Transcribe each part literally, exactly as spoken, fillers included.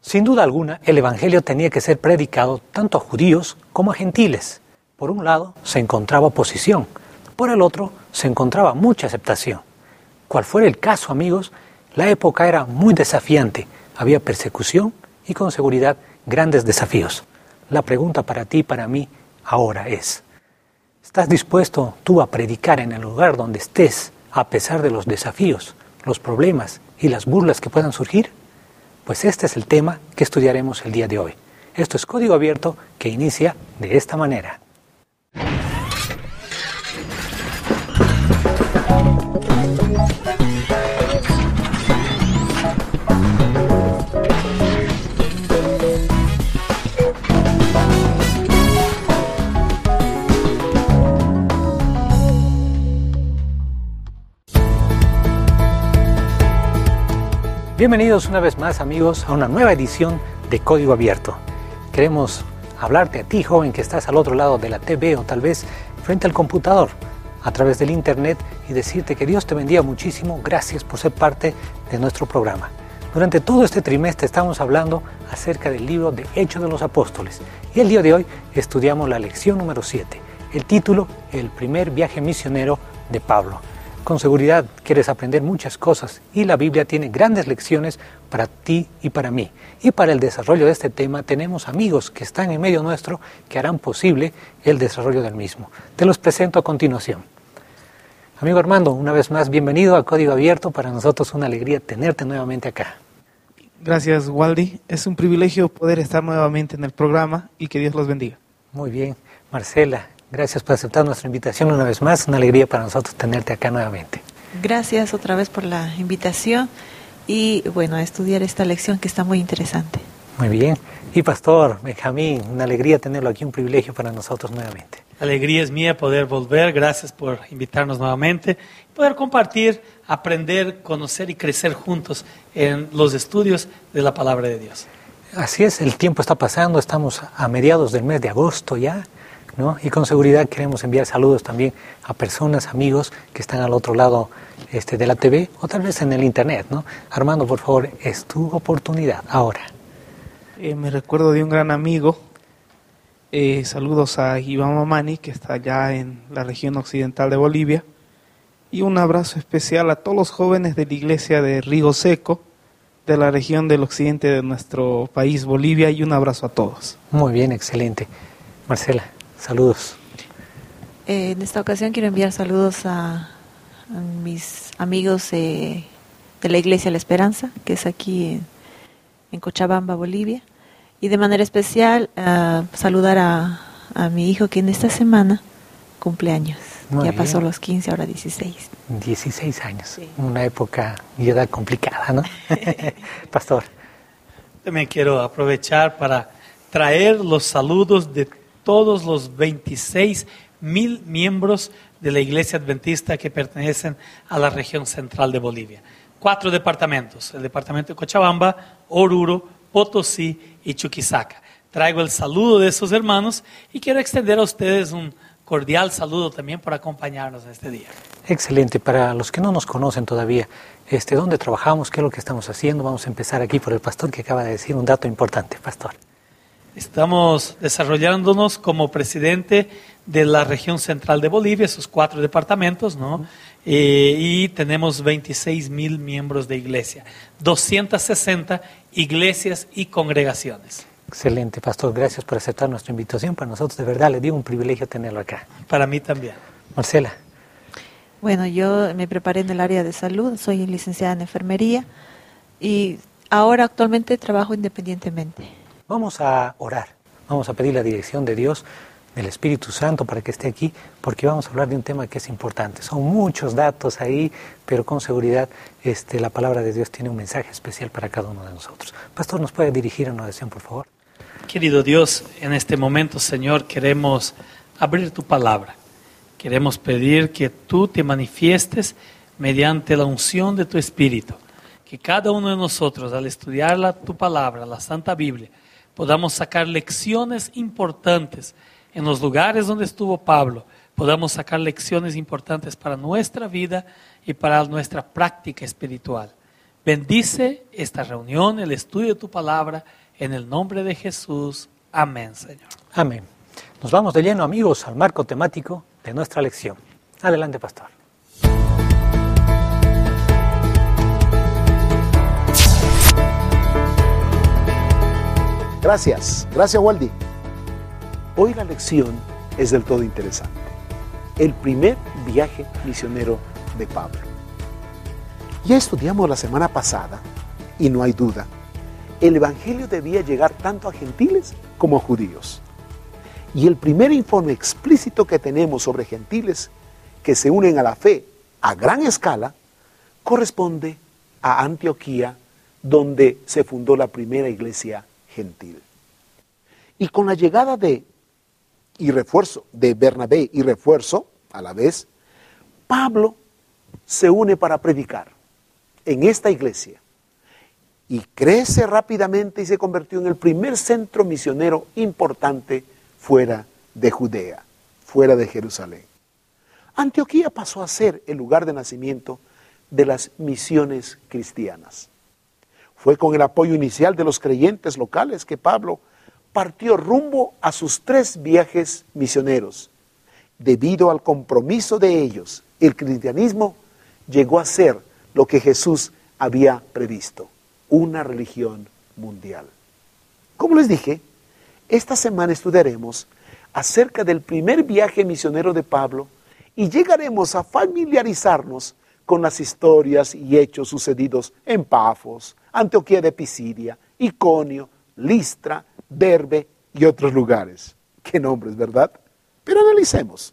Sin duda alguna, el Evangelio tenía que ser predicado tanto a judíos como a gentiles. Por un lado, se encontraba oposición. Por el otro, se encontraba mucha aceptación. Cual fuera el caso, amigos, la época era muy desafiante. Había persecución y, con seguridad, grandes desafíos. La pregunta para ti y para mí ahora es: ¿estás dispuesto tú a predicar en el lugar donde estés, a pesar de los desafíos, los problemas y las burlas que puedan surgir? Pues este es el tema que estudiaremos el día de hoy. Esto es Código Abierto, que inicia de esta manera. Bienvenidos una vez más, amigos, a una nueva edición de Código Abierto. Queremos hablarte a ti, joven, que estás al otro lado de la T V o tal vez frente al computador, a través del internet, y decirte que Dios te bendiga muchísimo. Gracias por ser parte de nuestro programa. Durante todo este trimestre estamos hablando acerca del libro de Hechos de los Apóstoles, y el día de hoy estudiamos la lección número siete, el título: El primer viaje misionero de Pablo. Con seguridad quieres aprender muchas cosas, y la Biblia tiene grandes lecciones para ti y para mí. Y para el desarrollo de este tema tenemos amigos que están en medio nuestro que harán posible el desarrollo del mismo. Te los presento a continuación. Amigo Armando, una vez más bienvenido a Código Abierto. Para nosotros una alegría tenerte nuevamente acá. Gracias, Waldy. Es un privilegio poder estar nuevamente en el programa y que Dios los bendiga. Muy bien. Marcela, gracias por aceptar nuestra invitación una vez más. Una alegría para nosotros tenerte acá nuevamente. Gracias otra vez por la invitación y, bueno, a estudiar esta lección que está muy interesante. Muy bien. Y Pastor Benjamín, una alegría tenerlo aquí, un privilegio para nosotros nuevamente. La alegría es mía poder volver. Gracias por invitarnos nuevamente. Poder compartir, aprender, conocer y crecer juntos en los estudios de la Palabra de Dios. Así es, el tiempo está pasando. Estamos a mediados del mes de agosto ya, ¿no? Y con seguridad queremos enviar saludos también a personas, amigos que están al otro lado este, de la T V o tal vez en el internet, ¿no? Armando, por favor, es tu oportunidad ahora. Eh, me recuerdo de un gran amigo. Eh, saludos a Iván Mamani, que está allá en la región occidental de Bolivia. Y un abrazo especial a todos los jóvenes de la iglesia de Rigo Seco, de la región del occidente de nuestro país, Bolivia. Y un abrazo a todos. Muy bien, excelente. Marcela, saludos. Eh, en esta ocasión quiero enviar saludos a, a mis amigos eh, de la Iglesia La Esperanza, que es aquí en, en Cochabamba, Bolivia. Y de manera especial uh, saludar a, a mi hijo, que en esta semana cumple años. Muy ya bien. Pasó los quince, ahora dieciséis. dieciséis años, sí. Una época y edad complicada, ¿no? Pastor. También quiero aprovechar para traer los saludos de todos los veintiséis mil miembros de la Iglesia Adventista que pertenecen a la región central de Bolivia. Cuatro departamentos: el departamento de Cochabamba, Oruro, Potosí y Chuquisaca. Traigo el saludo de esos hermanos y quiero extender a ustedes un cordial saludo también por acompañarnos en este día. Excelente. Para los que no nos conocen todavía, este, ¿dónde trabajamos? ¿Qué es lo que estamos haciendo? Vamos a empezar aquí por el pastor, que acaba de decir un dato importante. Pastor. Estamos desarrollándonos como presidente de la región central de Bolivia, esos cuatro departamentos, ¿no? Uh-huh. Eh, y tenemos veintiséis mil miembros de iglesia, doscientas sesenta iglesias y congregaciones. Excelente, Pastor. Gracias por aceptar nuestra invitación. Para nosotros, de verdad, le digo un privilegio tenerlo acá. Para mí también. Marcela. Bueno, yo me preparé en el área de salud, soy licenciada en enfermería y ahora actualmente trabajo independientemente. Vamos a orar, vamos a pedir la dirección de Dios, del Espíritu Santo, para que esté aquí, porque vamos a hablar de un tema que es importante. Son muchos datos ahí, pero con seguridad este, la palabra de Dios tiene un mensaje especial para cada uno de nosotros. Pastor, ¿nos puede dirigir a una oración, por favor? Querido Dios, en este momento, Señor, queremos abrir tu palabra. Queremos pedir que tú te manifiestes mediante la unción de tu Espíritu. Que cada uno de nosotros, al estudiar la, tu palabra, la Santa Biblia, podamos sacar lecciones importantes en los lugares donde estuvo Pablo, podamos sacar lecciones importantes para nuestra vida y para nuestra práctica espiritual. Bendice esta reunión, el estudio de tu palabra, en el nombre de Jesús. Amén, Señor. Amén. Nos vamos de lleno, amigos, al marco temático de nuestra lección. Adelante, pastor. Gracias, gracias Waldi. Hoy la lección es del todo interesante. El primer viaje misionero de Pablo. Ya estudiamos la semana pasada, y no hay duda, el Evangelio debía llegar tanto a gentiles como a judíos. Y el primer informe explícito que tenemos sobre gentiles que se unen a la fe a gran escala corresponde a Antioquía, donde se fundó la primera iglesia gentil. Y con la llegada de y refuerzo de Bernabé y refuerzo a la vez, Pablo se une para predicar en esta iglesia y crece rápidamente y se convirtió en el primer centro misionero importante fuera de Judea, fuera de Jerusalén. Antioquía pasó a ser el lugar de nacimiento de las misiones cristianas. Fue con el apoyo inicial de los creyentes locales que Pablo partió rumbo a sus tres viajes misioneros. Debido al compromiso de ellos, el cristianismo llegó a ser lo que Jesús había previsto, una religión mundial. Como les dije, esta semana estudiaremos acerca del primer viaje misionero de Pablo y llegaremos a familiarizarnos con las historias y hechos sucedidos en Pafos, Antioquía de Pisidia, Iconio, Listra, Derbe y otros lugares. Qué nombres, ¿verdad? Pero analicemos.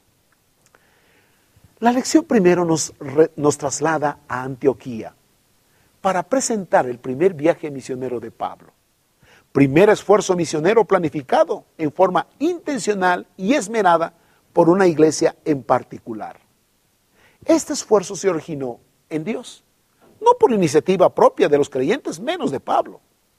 La lección primero nos, re, nos traslada a Antioquía para presentar el primer viaje misionero de Pablo. Primer esfuerzo misionero planificado en forma intencional y esmerada por una iglesia en particular. Este esfuerzo se originó en Dios, no por iniciativa propia de los creyentes, menos de Pablo.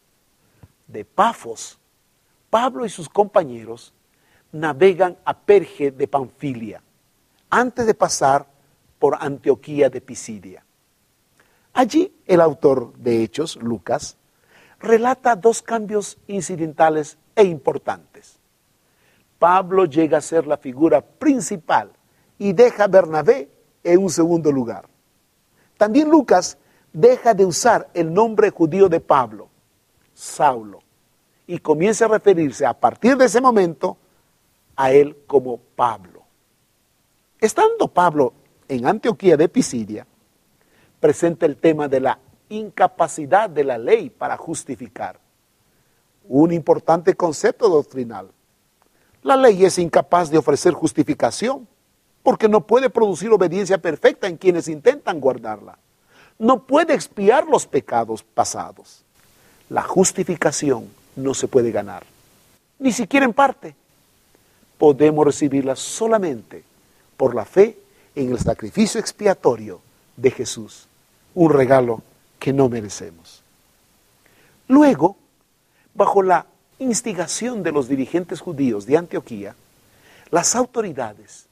De Pafos, Pablo y sus compañeros navegan a Perge de Panfilia, antes de pasar por Antioquía de Pisidia. Allí el autor de Hechos, Lucas, relata dos cambios incidentales e importantes. Pablo llega a ser la figura principal y deja a Bernabé en un segundo lugar. También Lucas deja de usar el nombre judío de Pablo, Saulo, y comienza a referirse a partir de ese momento a él como Pablo. Estando Pablo en Antioquía de Pisidia, presenta el tema de la incapacidad de la ley para justificar. Un importante concepto doctrinal. La ley es incapaz de ofrecer justificación, porque no puede producir obediencia perfecta en quienes intentan guardarla. No puede expiar los pecados pasados. La justificación no se puede ganar, ni siquiera en parte. Podemos recibirla solamente por la fe en el sacrificio expiatorio de Jesús, un regalo que no merecemos. Luego, bajo la instigación de los dirigentes judíos de Antioquía, las autoridades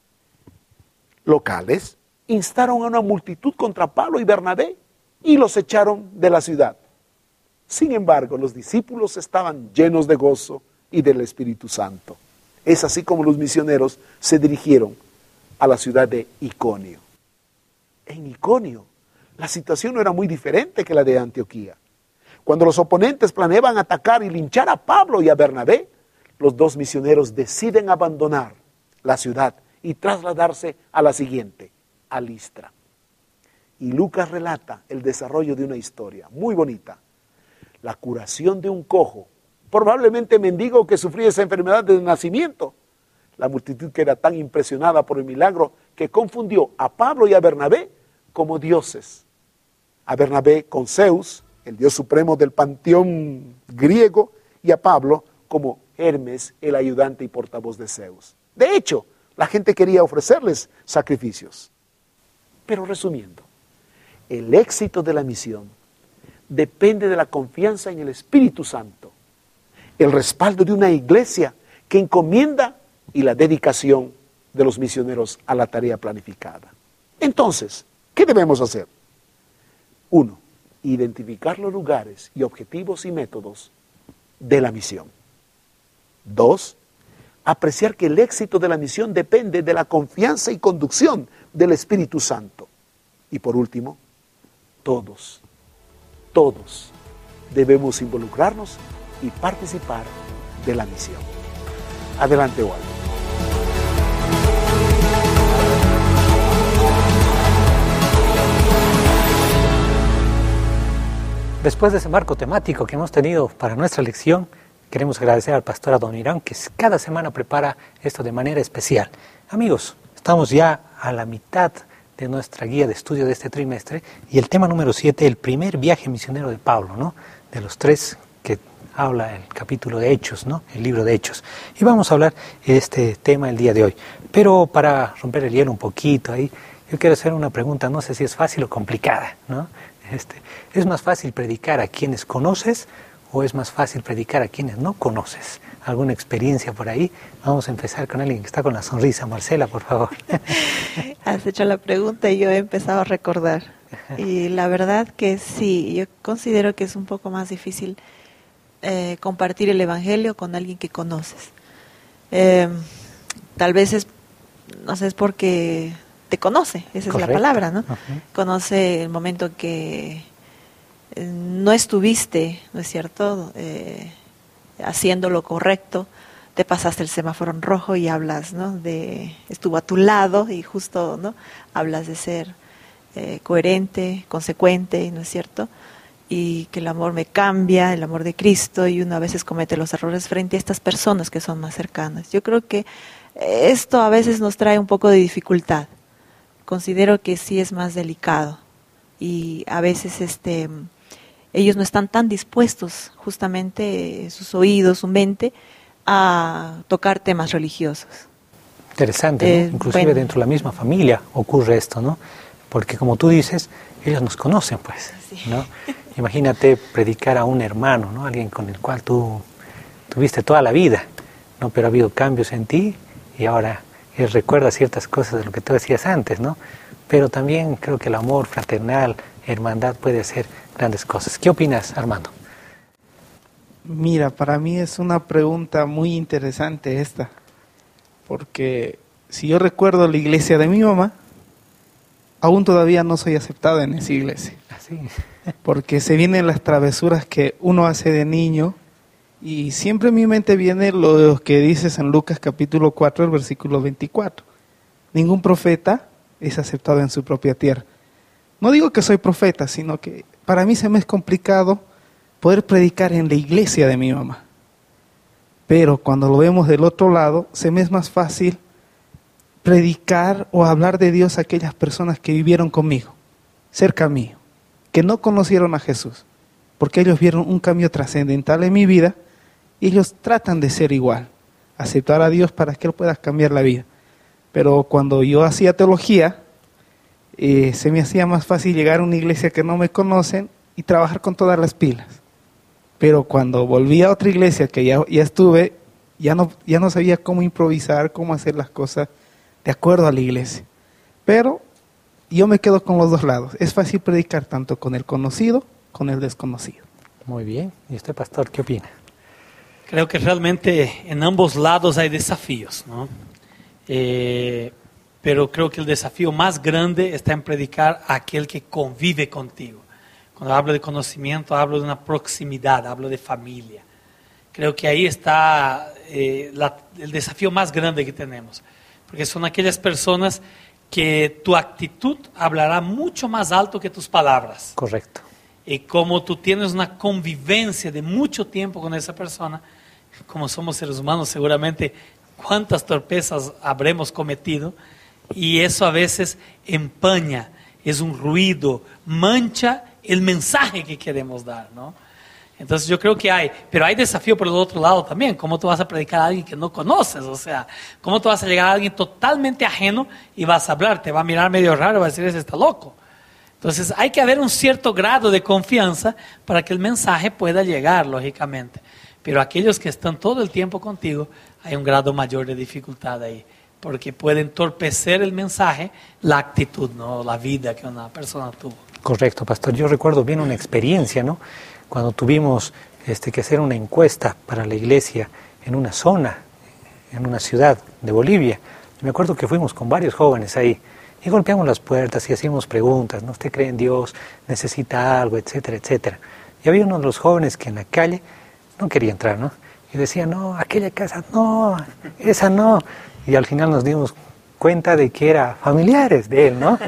locales instaron a una multitud contra Pablo y Bernabé y los echaron de la ciudad. Sin embargo, los discípulos estaban llenos de gozo y del Espíritu Santo. Es así como los misioneros se dirigieron a la ciudad de Iconio. En Iconio, la situación no era muy diferente que la de Antioquía. Cuando los oponentes planeaban atacar y linchar a Pablo y a Bernabé, los dos misioneros deciden abandonar la ciudad y trasladarse a la siguiente, a Listra. Y Lucas relata el desarrollo de una historia muy bonita. La curación de un cojo, probablemente mendigo que sufría esa enfermedad desde nacimiento. La multitud que era tan impresionada por el milagro que confundió a Pablo y a Bernabé como dioses. A Bernabé con Zeus, el dios supremo del panteón griego, y a Pablo como Hermes, el ayudante y portavoz de Zeus. De hecho, la gente quería ofrecerles sacrificios. Pero resumiendo, el éxito de la misión depende de la confianza en el Espíritu Santo, el respaldo de una iglesia que encomienda y la dedicación de los misioneros a la tarea planificada. Entonces, ¿qué debemos hacer? Uno, identificar los lugares y objetivos y métodos de la misión. Dos, apreciar que el éxito de la misión depende de la confianza y conducción del Espíritu Santo. Y por último, todos, todos debemos involucrarnos y participar de la misión. Adelante, Waldo. Después de ese marco temático que hemos tenido para nuestra lección, queremos agradecer al pastor Adoniran, que cada semana prepara esto de manera especial. Amigos, estamos ya a la mitad de nuestra guía de estudio de este trimestre y el tema número siete, el primer viaje misionero de Pablo, ¿no? De los tres que habla el capítulo de Hechos, ¿no? El libro de Hechos. Y vamos a hablar de este tema el día de hoy. Pero para romper el hielo un poquito ahí, yo quiero hacer una pregunta, no sé si es fácil o complicada, ¿no? Este, ¿Es más fácil predicar a quienes conoces o es más fácil predicar a quienes no conoces? ¿Alguna experiencia por ahí? Vamos a empezar con alguien que está con la sonrisa. Marcela, por favor. Has hecho la pregunta y yo he empezado a recordar. Y la verdad que sí, yo considero que es un poco más difícil eh, compartir el Evangelio con alguien que conoces. Eh, tal vez es, no sé, es porque te conoce, esa Correcto. Es la palabra, ¿no? Uh-huh. Conoce el momento que eh, no estuviste, ¿no es cierto?, eh, haciendo lo correcto, te pasaste el semáforo en rojo y hablas, ¿no?, de, estuvo a tu lado y justo, ¿no?, hablas de ser eh, coherente, consecuente, ¿no es cierto?, y que el amor me cambia, el amor de Cristo, y uno a veces comete los errores frente a estas personas que son más cercanas. Yo creo que esto a veces nos trae un poco de dificultad. Considero que sí es más delicado y a veces este ellos no están tan dispuestos, justamente sus oídos, su mente, a tocar temas religiosos. Interesante, ¿no? Eh, Inclusive bueno. dentro de la misma familia ocurre esto, ¿no? Porque como tú dices, ellos nos conocen, pues, sí. ¿no? Imagínate predicar a un hermano, ¿no? Alguien con el cual tú tuviste toda la vida, ¿no? Pero ha habido cambios en ti y ahora él recuerda ciertas cosas de lo que tú decías antes, ¿no? Pero también creo que el amor fraternal, hermandad puede hacer grandes cosas. ¿Qué opinas, Armando? Mira, para mí es una pregunta muy interesante esta, porque si yo recuerdo la iglesia de mi mamá, aún todavía no soy aceptado en esa iglesia. Así. Porque se vienen las travesuras que uno hace de niño. Y siempre en mi mente viene lo que dices en Lucas capítulo cuatro, el versículo veinticuatro. Ningún profeta es aceptado en su propia tierra. No digo que soy profeta, sino que para mí se me es complicado poder predicar en la iglesia de mi mamá. Pero cuando lo vemos del otro lado, se me es más fácil predicar o hablar de Dios a aquellas personas que vivieron conmigo, cerca mío, que no conocieron a Jesús, porque ellos vieron un cambio trascendental en mi vida. Y ellos tratan de ser igual, aceptar a Dios para que Él pueda cambiar la vida. Pero cuando yo hacía teología, eh, se me hacía más fácil llegar a una iglesia que no me conocen y trabajar con todas las pilas. Pero cuando volví a otra iglesia que ya, ya estuve, ya no, ya no sabía cómo improvisar, cómo hacer las cosas de acuerdo a la iglesia. Pero yo me quedo con los dos lados. Es fácil predicar tanto con el conocido, con el desconocido. Muy bien. ¿Y usted, pastor, qué opina? Creo que realmente en ambos lados hay desafíos, ¿no? Eh, pero creo que el desafío más grande está en predicar a aquel que convive contigo. Cuando hablo de conocimiento, hablo de una proximidad, hablo de familia. Creo que ahí está eh, la, el desafío más grande que tenemos, porque son aquellas personas que tu actitud hablará mucho más alto que tus palabras. Correcto. Y como tú tienes una convivencia de mucho tiempo con esa persona, como somos seres humanos, seguramente cuántas torpezas habremos cometido, y eso a veces empaña, es un ruido, mancha el mensaje que queremos dar, ¿no? Entonces yo creo que hay, pero hay desafío por el otro lado también. ¿Cómo tú vas a predicar a alguien que no conoces? O sea, ¿cómo tú vas a llegar a alguien totalmente ajeno y vas a hablar? Te va a mirar medio raro, va a decir, ese está loco. Entonces hay que haber un cierto grado de confianza para que el mensaje pueda llegar, lógicamente. Pero aquellos que están todo el tiempo contigo, hay un grado mayor de dificultad ahí porque puede entorpecer el mensaje, la actitud, ¿no? La vida que una persona tuvo. Correcto, pastor. Yo recuerdo bien una experiencia, ¿no? Cuando tuvimos este, que hacer una encuesta para la iglesia en una zona, en una ciudad de Bolivia. Me acuerdo que fuimos con varios jóvenes ahí y golpeamos las puertas y hacíamos preguntas, ¿no? ¿Usted cree en Dios? ¿Necesita algo? Etcétera, etcétera. Y había uno de los jóvenes que en la calle no quería entrar, ¿no? Y decía, no, aquella casa, no, esa no. Y al final nos dimos cuenta de que eran familiares de él, ¿no?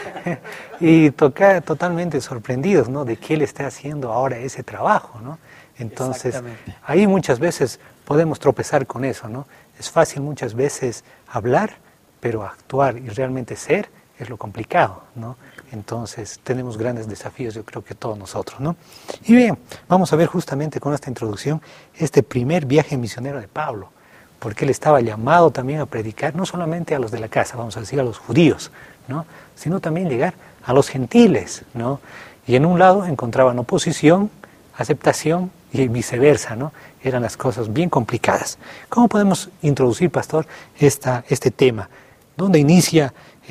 Y toca, totalmente sorprendidos, ¿no? De que él está haciendo ahora ese trabajo, ¿no? Entonces, ahí muchas veces podemos tropezar con eso, ¿no? Es fácil muchas veces hablar, pero actuar y realmente ser es lo complicado, ¿no? Entonces, tenemos grandes desafíos, yo creo que todos nosotros, ¿no? Y bien, vamos a ver justamente con esta introducción este primer viaje misionero de Pablo, porque él estaba llamado también a predicar, no solamente a los de la casa, vamos a decir a los judíos, ¿no? Sino también llegar a los gentiles, ¿no? Y en un lado encontraban oposición, aceptación y viceversa, ¿no? Eran las cosas bien complicadas. ¿Cómo podemos introducir, pastor, esta, este tema? ¿Dónde inicia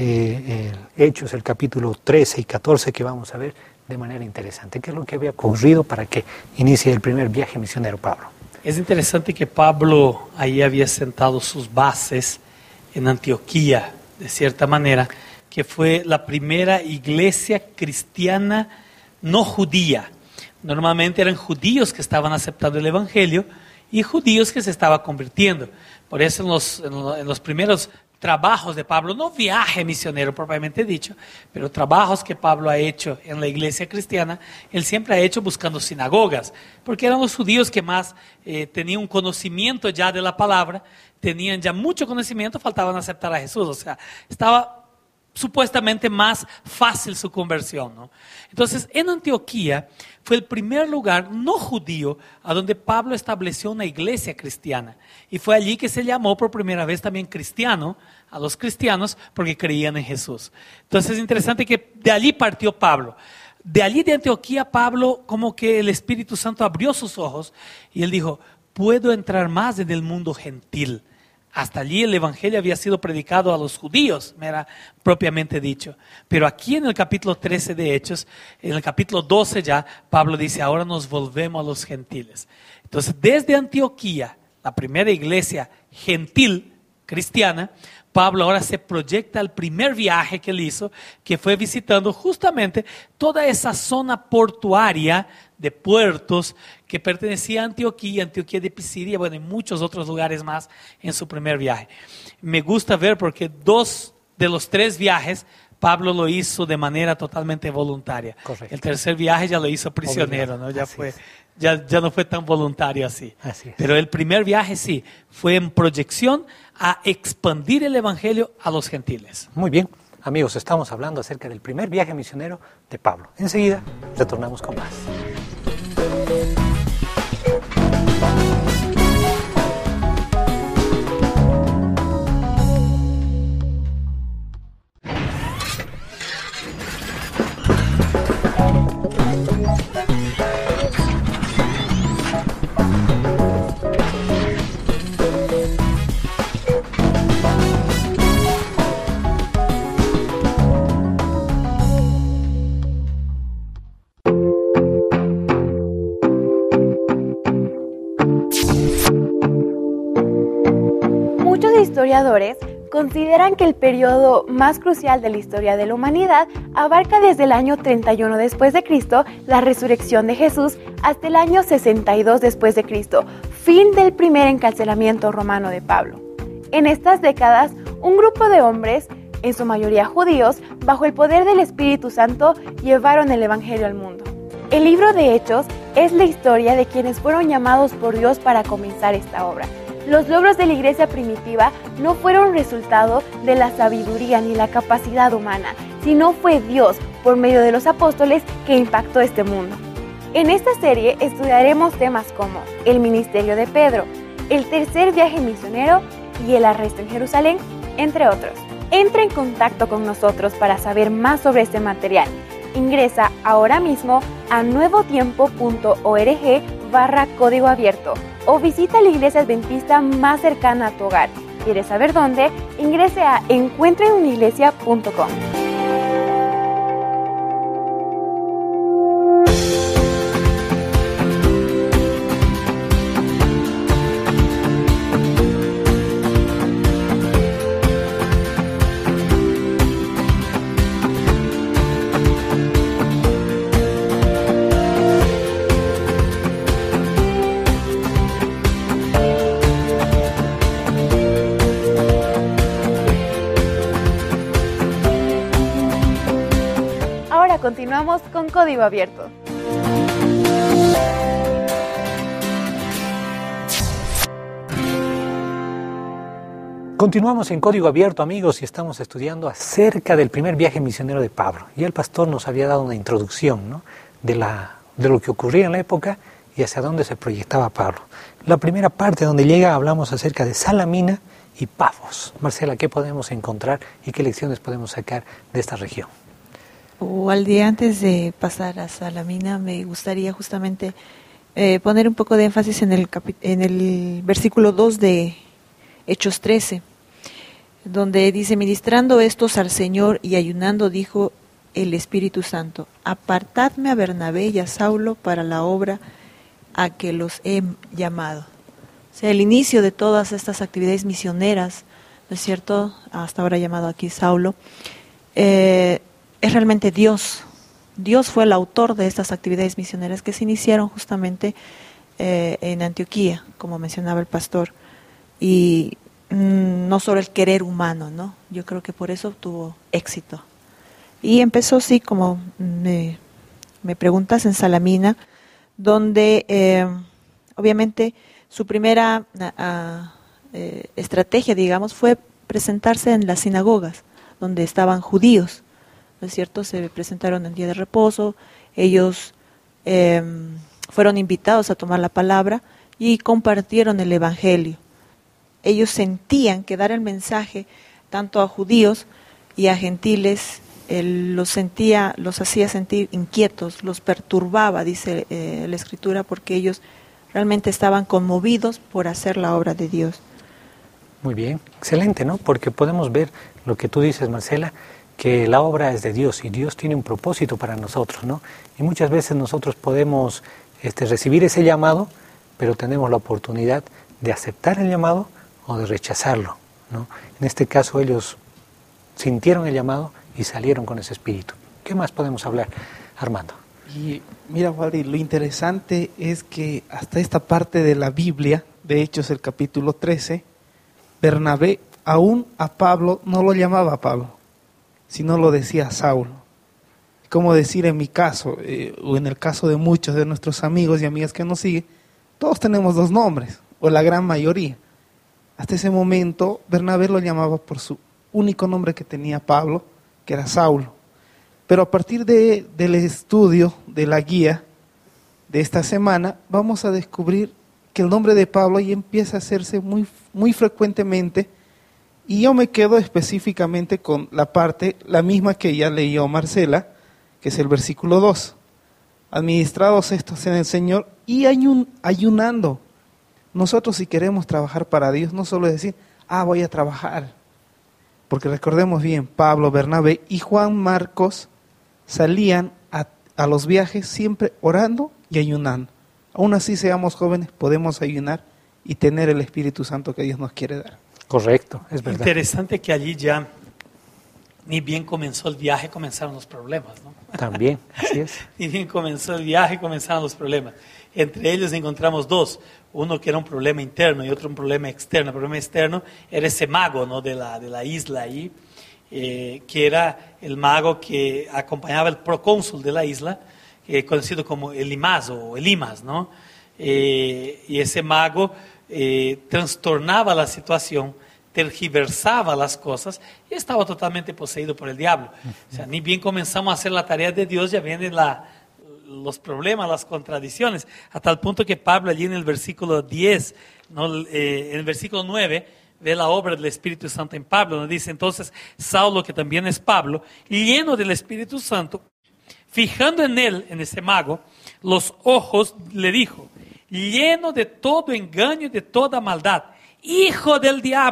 eh, el Hechos, el capítulo trece y catorce que vamos a ver de manera interesante? ¿Qué es lo que había ocurrido para que inicie el primer viaje misionero Pablo? Es interesante que Pablo ahí había sentado sus bases en Antioquía, de cierta manera, que fue la primera iglesia cristiana no judía. Normalmente eran judíos que estaban aceptando el evangelio y judíos que se estaban convirtiendo. Por eso en los, en los primeros trabajos de Pablo, no viaje misionero propiamente dicho, pero trabajos que Pablo ha hecho en la iglesia cristiana, él siempre ha hecho buscando sinagogas, porque eran los judíos que más eh, tenían un conocimiento ya de la palabra, tenían ya mucho conocimiento, faltaban aceptar a Jesús, o sea, estaba supuestamente más fácil su conversión, ¿no? Entonces, en Antioquía fue el primer lugar no judío a donde Pablo estableció una iglesia cristiana. Y fue allí que se llamó por primera vez también cristiano a los cristianos porque creían en Jesús. Entonces, es interesante que de allí partió Pablo. De allí de Antioquía, Pablo, como que el Espíritu Santo abrió sus ojos y él dijo, puedo entrar más en el mundo gentil. Hasta allí el evangelio había sido predicado a los judíos, era propiamente dicho. Pero aquí en el capítulo trece de Hechos, en el capítulo doce ya, Pablo dice, ahora nos volvemos a los gentiles. Entonces, desde Antioquía, la primera iglesia gentil cristiana, Pablo ahora se proyecta al primer viaje que él hizo, que fue visitando justamente toda esa zona portuaria de puertos que pertenecía a Antioquía, Antioquía de Pisidia, bueno, y muchos otros lugares más en su primer viaje. Me gusta ver porque dos de los tres viajes Pablo lo hizo de manera totalmente voluntaria. Correcto. El tercer viaje ya lo hizo prisionero, ¿no? Ya, fue, ya, ya no fue tan voluntario así. así es. Pero el primer viaje sí, fue en proyección a expandir el evangelio a los gentiles. Muy bien, amigos, estamos hablando acerca del primer viaje misionero de Pablo. Enseguida retornamos con más. Historiadores consideran que el periodo más crucial de la historia de la humanidad abarca desde el año treinta y uno después de Cristo, la resurrección de Jesús, hasta el año sesenta y dos después de Cristo, fin del primer encarcelamiento romano de Pablo. En estas décadas, un grupo de hombres, en su mayoría judíos, bajo el poder del Espíritu Santo, llevaron el Evangelio al mundo. El libro de Hechos es la historia de quienes fueron llamados por Dios para comenzar esta obra. Los logros de la iglesia primitiva no fueron resultado de la sabiduría ni la capacidad humana, sino fue Dios, por medio de los apóstoles, que impactó este mundo. En esta serie estudiaremos temas como el ministerio de Pedro, el tercer viaje misionero y el arresto en Jerusalén, entre otros. Entra en contacto con nosotros para saber más sobre este material. Ingresa ahora mismo a nuevotiempo.org barra código abierto o visita la iglesia adventista más cercana a tu hogar. ¿Quieres saber dónde? Ingrese a encuentro en una iglesia punto com. Continuamos con Código Abierto. Continuamos en Código Abierto, amigos, y estamos estudiando acerca del primer viaje misionero de Pablo. Y el pastor nos había dado una introducción, ¿no?, de, la, de lo que ocurría en la época y hacia dónde se proyectaba Pablo. La primera parte donde llega hablamos acerca de Salamina y Pafos. Marcela, ¿qué podemos encontrar y qué lecciones podemos sacar de esta región? O al día antes de pasar a Salamina, me gustaría justamente eh, poner un poco de énfasis en el, capi- en el versículo dos de Hechos trece, donde dice: ministrando estos al Señor y ayunando, dijo el Espíritu Santo, apartadme a Bernabé y a Saulo para la obra a que los he llamado. O sea, el inicio de todas estas actividades misioneras, ¿no es cierto?, hasta ahora llamado aquí Saulo, eh, es realmente Dios. Dios fue el autor de estas actividades misioneras que se iniciaron justamente eh, en Antioquía, como mencionaba el pastor, y mm, no solo el querer humano, ¿no? Yo creo que por eso tuvo éxito. Y empezó, sí, como me, me preguntas, en Salamina, donde eh, obviamente su primera a, eh, estrategia, digamos, fue presentarse en las sinagogas, donde estaban judíos. ¿No es cierto? Se presentaron en día de reposo, ellos eh, fueron invitados a tomar la palabra y compartieron el Evangelio. Ellos sentían que dar el mensaje tanto a judíos y a gentiles eh, los sentía, los hacía sentir inquietos, los perturbaba, dice eh, la Escritura, porque ellos realmente estaban conmovidos por hacer la obra de Dios. Muy bien, excelente, ¿no? Porque podemos ver lo que tú dices, Marcela, que la obra es de Dios y Dios tiene un propósito para nosotros, ¿no? Y muchas veces nosotros podemos este, recibir ese llamado, pero tenemos la oportunidad de aceptar el llamado o de rechazarlo, ¿no? En este caso ellos sintieron el llamado y salieron con ese espíritu. ¿Qué más podemos hablar, Armando? Y mira, Waldi, lo interesante es que hasta esta parte de la Biblia, de Hechos el capítulo trece, Bernabé aún a Pablo no lo llamaba Pablo, sino lo decía Saulo. Como decir en mi caso, eh, o en el caso de muchos de nuestros amigos y amigas que nos siguen, todos tenemos dos nombres, o la gran mayoría. Hasta ese momento, Bernabé lo llamaba por su único nombre que tenía Pablo, que era Saulo. Pero a partir de, del estudio de la guía de esta semana, vamos a descubrir que el nombre de Pablo ya empieza a hacerse muy, muy frecuentemente. Y yo me quedo específicamente con la parte, la misma que ya leyó Marcela, que es el versículo dos. Administrados estos en el Señor y ayun, ayunando. Nosotros, si queremos trabajar para Dios, no solo es decir, ah, voy a trabajar. Porque recordemos bien, Pablo, Bernabé y Juan Marcos salían a, a los viajes siempre orando y ayunando. Aún así seamos jóvenes, podemos ayunar y tener el Espíritu Santo que Dios nos quiere dar. Correcto, es verdad. Interesante que allí ya, ni bien comenzó el viaje, comenzaron los problemas, ¿no? También, así es. Ni bien comenzó el viaje, comenzaron los problemas. Entre ellos encontramos dos, uno que era un problema interno y otro un problema externo. El problema externo era ese mago, ¿no?, de la, de la isla ahí, eh, que era el mago que acompañaba al procónsul de la isla, eh, conocido como Elimas o Elimas, ¿no? Eh, y ese mago eh, trastornaba la situación, tergiversaba las cosas y estaba totalmente poseído por el diablo. O sea, ni bien comenzamos a hacer la tarea de Dios, ya vienen la, los problemas, las contradicciones, a tal punto que Pablo allí en el versículo diez, ¿no? eh, en el versículo nueve, ve la obra del Espíritu Santo en Pablo, nos dice: entonces Saulo, que también es Pablo, lleno del Espíritu Santo, fijando en él, en ese mago, los ojos, le dijo, lleno de todo engaño y de toda maldad, hijo del diablo,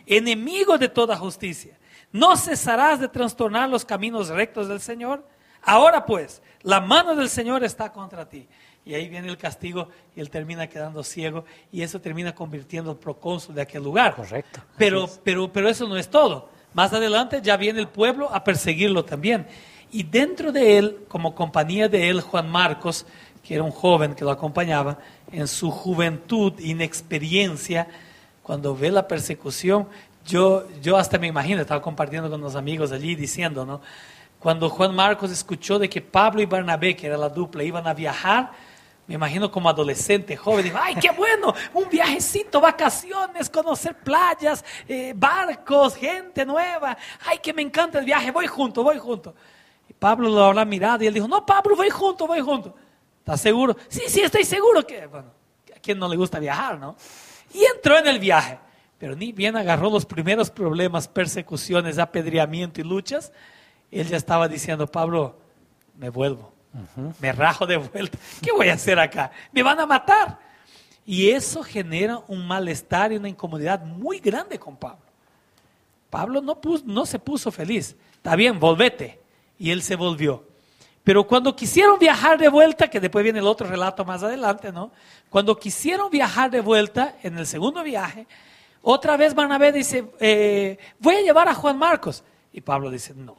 enemigo de toda justicia. ¿No cesarás de trastornar los caminos rectos del Señor? Ahora pues, la mano del Señor está contra ti. Y ahí viene el castigo y él termina quedando ciego y eso termina convirtiendo al procónsul de aquel lugar. Correcto. Pero, pero, pero eso no es todo. Más adelante ya viene el pueblo a perseguirlo también. Y dentro de él, como compañía de él, Juan Marcos, que era un joven que lo acompañaba, en su juventud, inexperiencia, cuando ve la persecución, yo, yo hasta me imagino, estaba compartiendo con los amigos allí diciendo, ¿no? Cuando Juan Marcos escuchó de que Pablo y Bernabé, que era la dupla, iban a viajar, me imagino como adolescente, joven, dijo, ¡ay, qué bueno! Un viajecito, vacaciones, conocer playas, eh, barcos, gente nueva. ¡Ay, que me encanta el viaje! Voy junto, voy junto. Y Pablo lo habrá mirado y él dijo, no, Pablo, voy junto, voy junto. ¿Estás seguro? Sí, sí, estoy seguro que... Bueno, ¿a quién no le gusta viajar, no? Y entró en el viaje. Pero ni bien agarró los primeros problemas, persecuciones, apedreamiento y luchas, él ya estaba diciendo, Pablo, me vuelvo. Uh-huh. Me rajo de vuelta. ¿Qué voy a hacer acá? Me van a matar. Y eso genera un malestar y una incomodidad muy grande con Pablo. Pablo no, puso, no se puso feliz. Está bien, volvete. Y él se volvió. Pero cuando quisieron viajar de vuelta, que después viene el otro relato más adelante, ¿no? Cuando quisieron viajar de vuelta, en el segundo viaje, otra vez Bernabé dice, eh, voy a llevar a Juan Marcos. Y Pablo dice, no.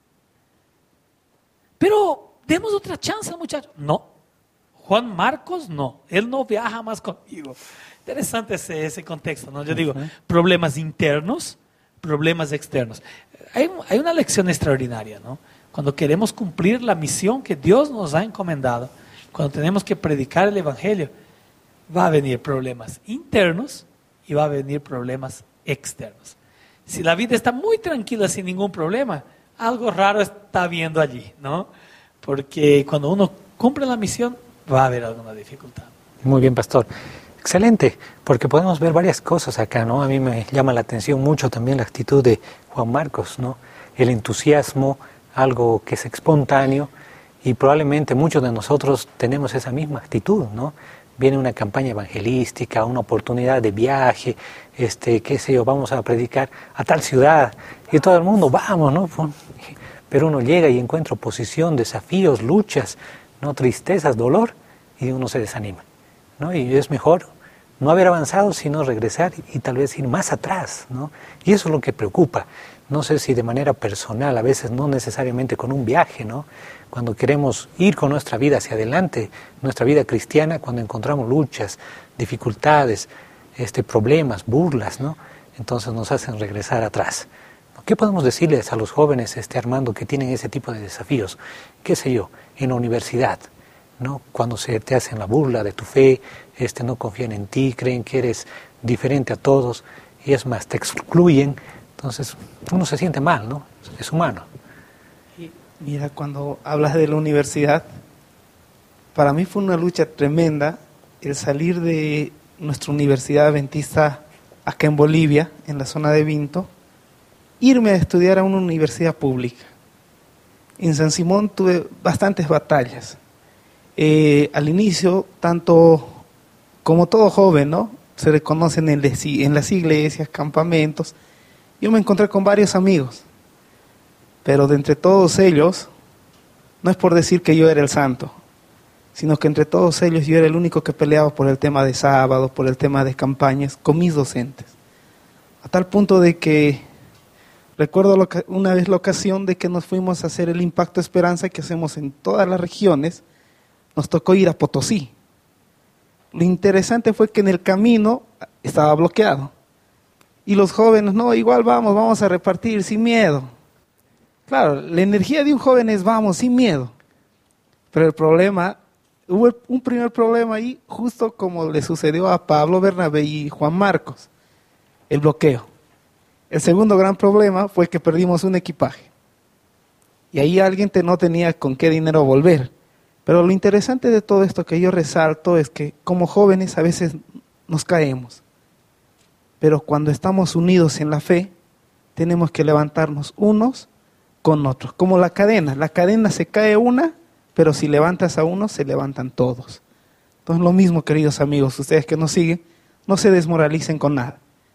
Pero demos otra chance al muchacho. No, Juan Marcos no, él no viaja más conmigo. Interesante ese, ese contexto, ¿no? Yo digo, uh-huh. problemas internos, problemas externos. Hay, hay una lección extraordinaria, ¿no? Cuando queremos cumplir la misión que Dios nos ha encomendado, cuando tenemos que predicar el Evangelio, va a venir problemas internos y va a venir problemas externos. Si la vida está muy tranquila sin ningún problema, algo raro está viendo allí, ¿no? Porque cuando uno cumple la misión, va a haber alguna dificultad. Muy bien, pastor. Excelente, porque podemos ver varias cosas acá, ¿no? A mí me llama la atención mucho también la actitud de Juan Marcos, ¿no? El entusiasmo, algo que es espontáneo, y probablemente muchos de nosotros tenemos esa misma actitud, ¿no? Viene una campaña evangelística, una oportunidad de viaje, este, qué sé yo, vamos a predicar a tal ciudad, y todo el mundo, vamos, ¿no? Pero uno llega y encuentra oposición, desafíos, luchas, ¿no? Tristezas, dolor, y uno se desanima, ¿no? Y es mejor no haber avanzado, sino regresar y, y tal vez ir más atrás, ¿no? Y eso es lo que preocupa. No sé si de manera personal, a veces no necesariamente con un viaje, ¿no? Cuando queremos ir con nuestra vida hacia adelante, nuestra vida cristiana, cuando encontramos luchas, dificultades, este, problemas, burlas, ¿no? Entonces nos hacen regresar atrás. ¿Qué podemos decirles a los jóvenes, este, Armando, que tienen ese tipo de desafíos? ¿Qué sé yo? En la universidad, ¿no? Cuando se te hacen la burla de tu fe, este, no confían en ti, creen que eres diferente a todos, y es más, te excluyen. Entonces, uno se siente mal, ¿no? Es humano. Mira, cuando hablas de la universidad, para mí fue una lucha tremenda el salir de nuestra universidad adventista acá en Bolivia, en la zona de Vinto, irme a estudiar a una universidad pública. En San Simón tuve bastantes batallas. Eh, al inicio, tanto como todo joven, ¿no? Se reconocen en, en las iglesias, campamentos. Yo me encontré con varios amigos, pero de entre todos ellos, no es por decir que yo era el santo, sino que entre todos ellos yo era el único que peleaba por el tema de sábado, por el tema de campañas, con mis docentes. A tal punto de que, recuerdo una vez la ocasión de que nos fuimos a hacer el Impacto Esperanza que hacemos en todas las regiones, nos tocó ir a Potosí. Lo interesante fue que en el camino estaba bloqueado. Y los jóvenes, no, igual vamos, vamos a repartir sin miedo. Claro, la energía de un joven es vamos, sin miedo. Pero el problema, hubo un primer problema ahí, justo como le sucedió a Pablo, Bernabé y Juan Marcos, el bloqueo. El segundo gran problema fue que perdimos un equipaje. Y ahí alguien te no tenía con qué dinero volver. Pero lo interesante de todo esto que yo resalto es que como jóvenes a veces nos caemos. Pero cuando estamos unidos en la fe, tenemos que levantarnos unos con otros. Como la cadena, la cadena se cae una, pero si levantas a uno, se levantan todos. Entonces lo mismo, queridos amigos, ustedes que nos siguen, no se desmoralicen con nada.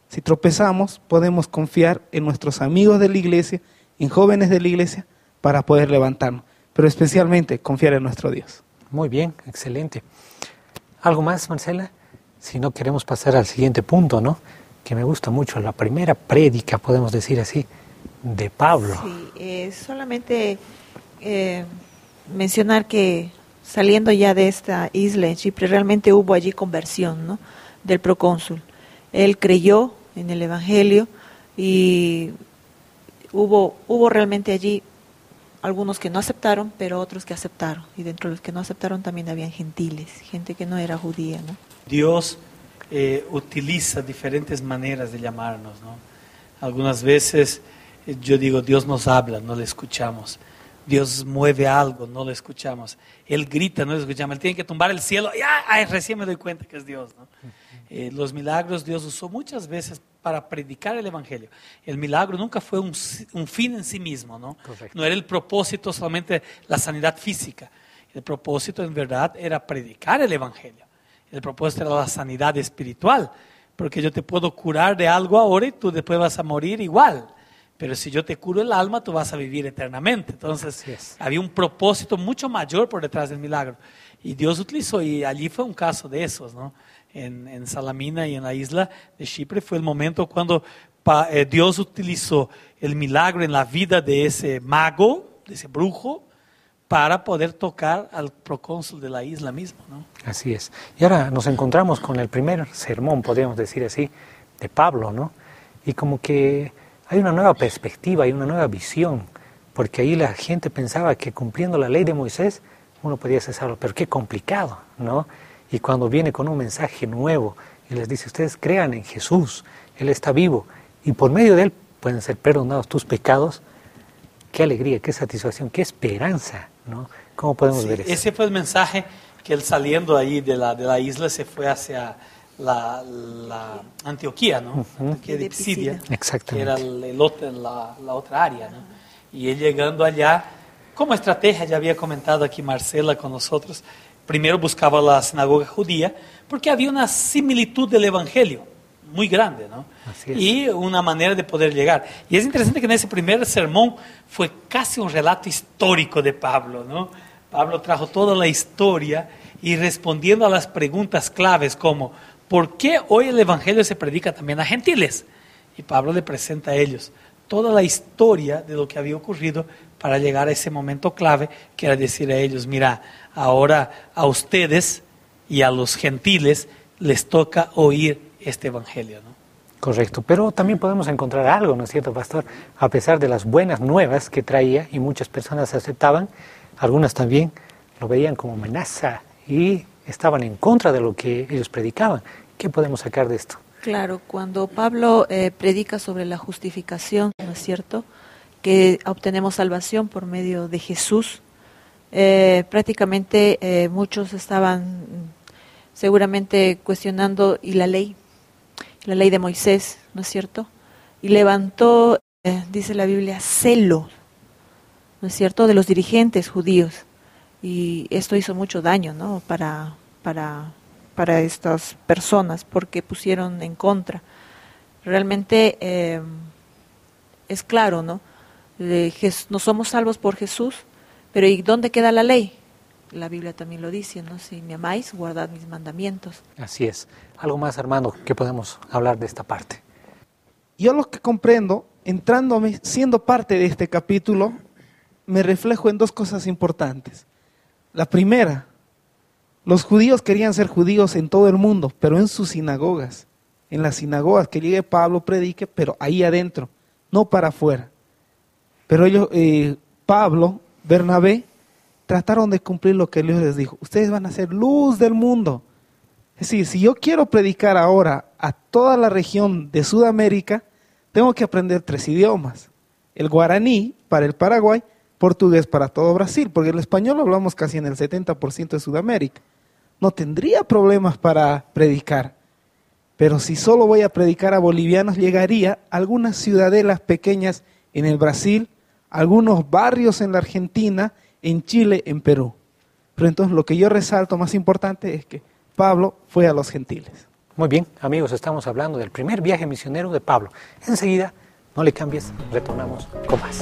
Si tropezamos, podemos confiar en nuestros amigos de la iglesia, en jóvenes de la iglesia, para poder levantarnos. Pero especialmente confiar en nuestro Dios. Muy bien, excelente. ¿Algo más, Marcela? Si no, queremos pasar al siguiente punto, ¿no? Que me gusta mucho, la primera prédica, podemos decir así, de Pablo. Sí, eh, solamente eh, mencionar que saliendo ya de esta isla en Chipre, realmente hubo allí conversión, ¿no?, del procónsul. Él creyó en el Evangelio y hubo, hubo realmente allí algunos que no aceptaron, pero otros que aceptaron. Y dentro de los que no aceptaron también habían gentiles, gente que no era judía, ¿no? Dios eh, utiliza diferentes maneras de llamarnos, ¿no? Algunas veces eh, yo digo, Dios nos habla, no le escuchamos. Dios mueve algo, no lo escuchamos. Él grita, no lo escuchamos. Él tiene que tumbar el cielo. Y ay, recién me doy cuenta que es Dios, ¿no? Eh, los milagros Dios usó muchas veces para predicar el Evangelio. El milagro nunca fue un, un fin en sí mismo, ¿no? Correcto. No era el propósito solamente la sanidad física. El propósito en verdad era predicar el Evangelio. El propósito era la sanidad espiritual. Porque yo te puedo curar de algo ahora y tú después vas a morir igual. Pero si yo te curo el alma, tú vas a vivir eternamente. Entonces, Yes. había un propósito mucho mayor por detrás del milagro. Y Dios utilizó, y allí fue un caso de esos, ¿no? En, en Salamina y en la isla de Chipre fue el momento cuando pa, eh, Dios utilizó el milagro en la vida de ese mago, de ese brujo, para poder tocar al procónsul de la isla mismo, ¿no? Así es. Y ahora nos encontramos con el primer sermón, podríamos decir así, de Pablo, ¿no? Y como que hay una nueva perspectiva, hay una nueva visión, porque ahí la gente pensaba que cumpliendo la ley de Moisés uno podía ser salvo, pero qué complicado, ¿no? Y cuando viene con un mensaje nuevo y les dice, ustedes crean en Jesús, Él está vivo, y por medio de Él pueden ser perdonados tus pecados, qué alegría, qué satisfacción, qué esperanza, ¿no? ¿Cómo podemos Sí, ver eso? ese fue el mensaje que él saliendo ahí de la, de la isla se fue hacia la, la Antioquía, ¿no? Uh-huh. Antioquía de Pisidia, Exactamente. que era el, el otro, la, la otra área, ¿no? Y él llegando allá, como estrategia, ya había comentado aquí Marcela con nosotros, primero buscaba la sinagoga judía, porque había una similitud del Evangelio muy grande, ¿no? Así es. Y una manera de poder llegar. Y es interesante que en ese primer sermón fue casi un relato histórico de Pablo, ¿no? Pablo trajo toda la historia y respondiendo a las preguntas claves como, ¿por qué hoy el Evangelio se predica también a gentiles? Y Pablo le presenta a ellos toda la historia de lo que había ocurrido para llegar a ese momento clave, que era decir a ellos, mira, ahora a ustedes y a los gentiles les toca oír este Evangelio, ¿no? Correcto, pero también podemos encontrar algo, ¿no es cierto, pastor? A pesar de las buenas nuevas que traía y muchas personas aceptaban, algunas también lo veían como amenaza y estaban en contra de lo que ellos predicaban. ¿Qué podemos sacar de esto? Claro, cuando Pablo eh, predica sobre la justificación, ¿no es cierto?, que obtenemos salvación por medio de Jesús, eh, prácticamente eh, muchos estaban seguramente cuestionando y la ley, la ley de Moisés, ¿no es cierto? Y levantó, eh, dice la Biblia, celo, ¿no es cierto?, de los dirigentes judíos. Y esto hizo mucho daño, ¿no?, para, para, para estas personas, porque pusieron en contra. Realmente eh, es claro, ¿no? De Jes- no somos salvos por Jesús, pero ¿y dónde queda la ley? La Biblia también lo dice, ¿no? Si me amáis, guardad mis mandamientos. Así es. Algo más, hermano, que podemos hablar de esta parte. Yo lo que comprendo, entrándome, siendo parte de este capítulo, me reflejo en dos cosas importantes. La primera, los judíos querían ser judíos en todo el mundo, pero en sus sinagogas. En las sinagogas, que llegue Pablo, predique, pero ahí adentro, no para afuera. Pero ellos, eh, Pablo, Bernabé, trataron de cumplir lo que Dios les dijo. Ustedes van a ser luz del mundo. Es decir, si yo quiero predicar ahora a toda la región de Sudamérica, tengo que aprender tres idiomas. El guaraní para el Paraguay, portugués para todo Brasil, porque el español lo hablamos casi en el setenta por ciento de Sudamérica. No tendría problemas para predicar. Pero si solo voy a predicar a bolivianos, llegaría a algunas ciudadelas pequeñas en el Brasil, algunos barrios en la Argentina, en Chile, en Perú. Pero entonces lo que yo resalto más importante es que Pablo fue a los gentiles. Muy bien, amigos, estamos hablando del primer viaje misionero de Pablo. Enseguida, no le cambies, retornamos con más.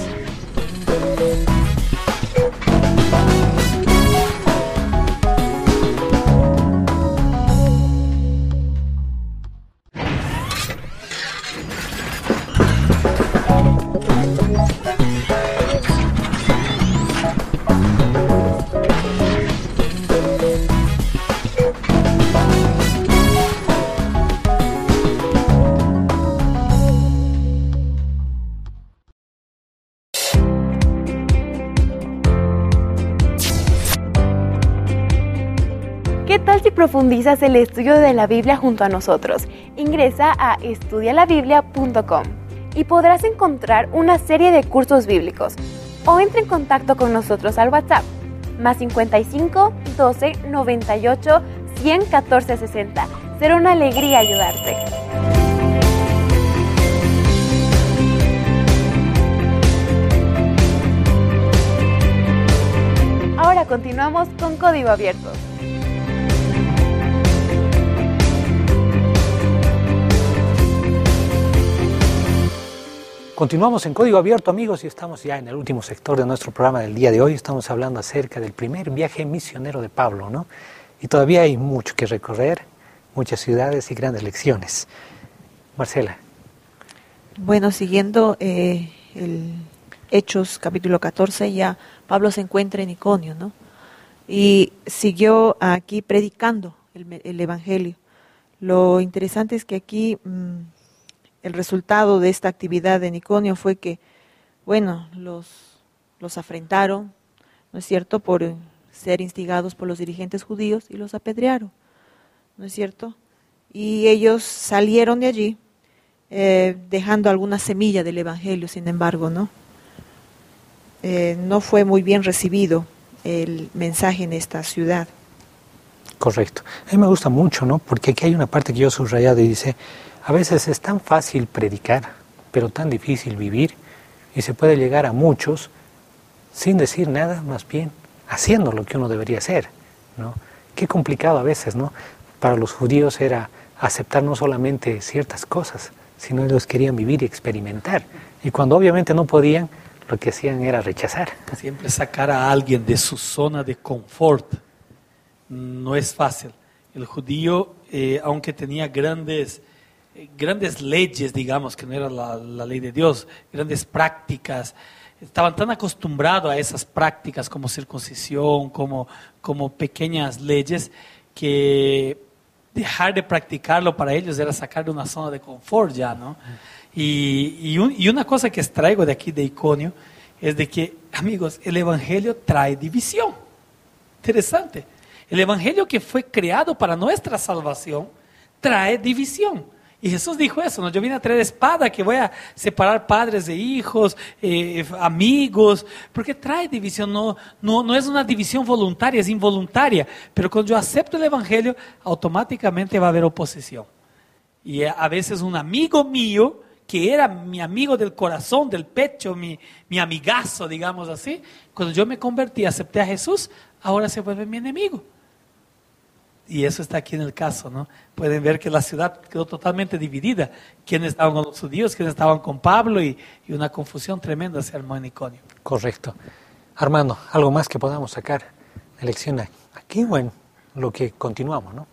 ¿Qué tal si profundizas el estudio de la Biblia junto a nosotros? Ingresa a estudia la biblia punto com y podrás encontrar una serie de cursos bíblicos. O entra en contacto con nosotros al WhatsApp, más cincuenta y cinco, doce, noventa y ocho, cien, catorce, sesenta. Será una alegría ayudarte. Ahora continuamos con Código Abierto. Continuamos en Código Abierto, amigos, y estamos ya en el último sector de nuestro programa del día de hoy. Estamos hablando acerca del primer viaje misionero de Pablo, ¿no? Y todavía hay mucho que recorrer, muchas ciudades y grandes lecciones. Marcela. Bueno, siguiendo eh, el Hechos capítulo catorce, ya Pablo se encuentra en Iconio, ¿no? Y siguió aquí predicando el, el Evangelio. Lo interesante es que aquí mmm, el resultado de esta actividad en Iconio fue que, bueno, los, los afrentaron, ¿no es cierto?, por ser instigados por los dirigentes judíos y los apedrearon, ¿no es cierto? Y ellos salieron de allí eh, dejando alguna semilla del Evangelio, sin embargo, ¿no? Eh, no fue muy bien recibido el mensaje en esta ciudad. Correcto. A mí me gusta mucho, ¿no? Porque aquí hay una parte que yo he subrayado y dice, a veces es tan fácil predicar, pero tan difícil vivir, y se puede llegar a muchos sin decir nada, más bien haciendo lo que uno debería hacer, ¿no? Qué complicado a veces, ¿no? Para los judíos era aceptar no solamente ciertas cosas, sino ellos querían vivir y experimentar. Y cuando obviamente no podían, lo que hacían era rechazar. Siempre sacar a alguien de su zona de confort no es fácil. El judío, eh, aunque tenía grandes, eh, grandes leyes, digamos, que no era la, la ley de Dios, grandes prácticas, estaban tan acostumbrados a esas prácticas como circuncisión, como, como pequeñas leyes, que dejar de practicarlo para ellos era sacar de una zona de confort ya, ¿no? Y, y, un, y una cosa que extraigo de aquí de Iconio es de que, amigos, el Evangelio trae división. Interesante. El Evangelio que fue creado para nuestra salvación trae división. Y Jesús dijo eso, ¿no? Yo vine a traer espada, que voy a separar padres de hijos, eh, amigos, porque trae división. No, no, no es una división voluntaria, es involuntaria. Pero cuando yo acepto el Evangelio, automáticamente va a haber oposición. Y a veces un amigo mío, que era mi amigo del corazón, del pecho, mi, mi amigazo, digamos así, cuando yo me convertí, acepté a Jesús, ahora se vuelve mi enemigo. Y eso está aquí en el caso, ¿no? Pueden ver que la ciudad quedó totalmente dividida. ¿Quiénes estaban con los judíos? ¿Quiénes estaban con Pablo? Y, y una confusión tremenda se armó en Iconio. Correcto. Armando, ¿algo más que podamos sacar de lección aquí o en lo que continuamos, no?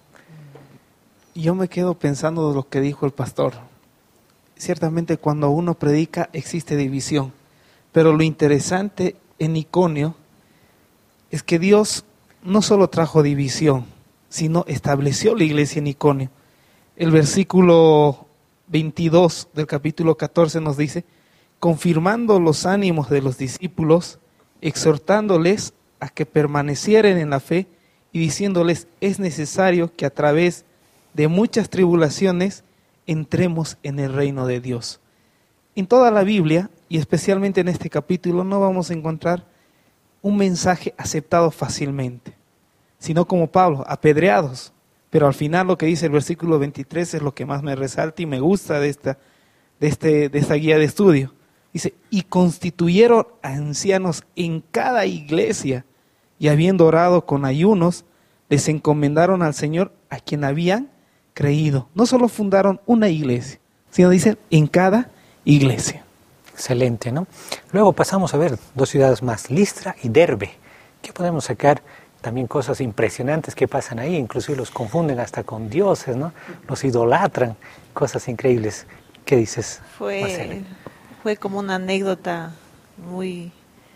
Yo me quedo pensando de lo que dijo el pastor. Ciertamente cuando uno predica existe división, pero lo interesante en Iconio es que Dios no solo trajo división, sino estableció la iglesia en Iconio. El versículo veintidós del capítulo catorce nos dice, confirmando los ánimos de los discípulos, exhortándoles a que permanecieran en la fe y diciéndoles, es necesario que a través de muchas tribulaciones entremos en el reino de Dios. En toda la Biblia, y especialmente en este capítulo, no vamos a encontrar un mensaje aceptado fácilmente, sino como Pablo, apedreados. Pero al final lo que dice el versículo veintitrés es lo que más me resalta y me gusta de esta, de este, de esta guía de estudio. Dice, y constituyeron ancianos en cada iglesia, y habiendo orado con ayunos, les encomendaron al Señor a quien habían creído. No solo fundaron una iglesia, sino dicen en cada iglesia. Excelente, ¿no? Luego pasamos a ver dos ciudades más, Listra y Derbe. ¿Qué podemos sacar? También cosas impresionantes que pasan ahí, inclusive los confunden hasta con dioses, ¿no? Los idolatran, cosas increíbles. ¿Qué dices, Fue, fue como una anécdota muy,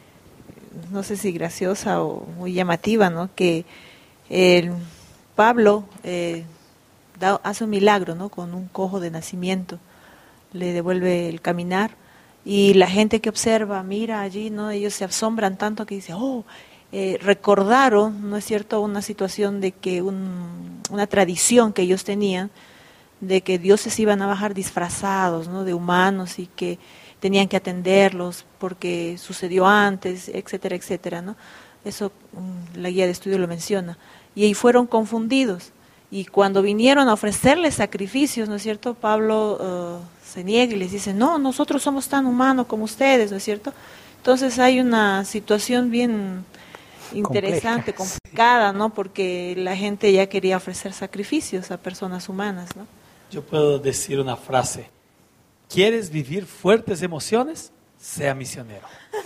no sé si graciosa o muy llamativa, ¿no? Que el Pablo eh, da, hace un milagro, ¿no? Con un cojo de nacimiento, le devuelve el caminar y la gente que observa, mira allí, ¿no? Ellos se asombran tanto que dicen, oh, eh, recordaron, ¿no es cierto?, una situación de que un, una tradición que ellos tenían, de que dioses iban a bajar disfrazados, ¿no?, de humanos y que tenían que atenderlos porque sucedió antes, etcétera, etcétera, ¿no? Eso um, la guía de estudio lo menciona. Y ahí fueron confundidos. Y cuando vinieron a ofrecerles sacrificios, ¿no es cierto?, Pablo uh, se niega y les dice, no, nosotros somos tan humanos como ustedes, ¿no es cierto? Entonces hay una situación bien interesante, compleja, complicada, ¿no? Porque la gente ya quería ofrecer sacrificios a personas humanas, ¿no? Yo puedo decir una frase: ¿quieres vivir fuertes emociones? Sea misionero.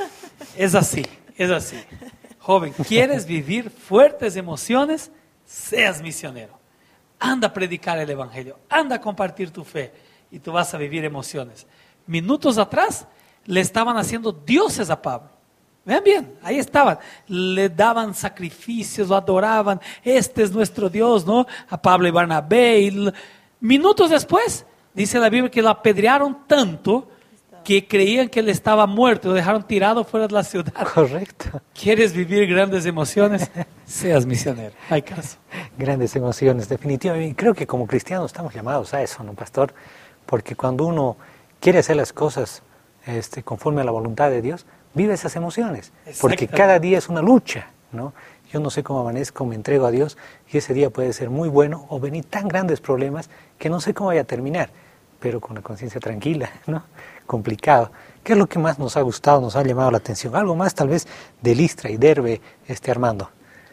Es así, es así. Joven, ¿quieres vivir fuertes emociones? Seas misionero. Anda a predicar el evangelio, anda a compartir tu fe y tú vas a vivir emociones. Minutos atrás le estaban haciendo dioses a Pablo. Vean bien, ahí estaban, le daban sacrificios, lo adoraban, este es nuestro Dios, ¿no? A Pablo y Barnabé. Y minutos después, dice la Biblia que lo apedrearon tanto que creían que él estaba muerto, lo dejaron tirado fuera de la ciudad. Correcto. ¿Quieres vivir grandes emociones? Seas misionero, hay caso. Grandes emociones, definitivamente. Creo que como cristianos estamos llamados a eso, ¿no, pastor? Porque cuando uno quiere hacer las cosas este, conforme a la voluntad de Dios, vive esas emociones, porque cada día es una lucha, ¿no? Yo no sé cómo amanezco, me entrego a Dios y ese día puede ser muy bueno o venir tan grandes problemas que no sé cómo vaya a terminar, pero con la conciencia tranquila, ¿no? Complicado. ¿Qué es lo que más nos ha gustado, nos ha llamado la atención? Algo más tal vez de Listra y Derbe, este Armando.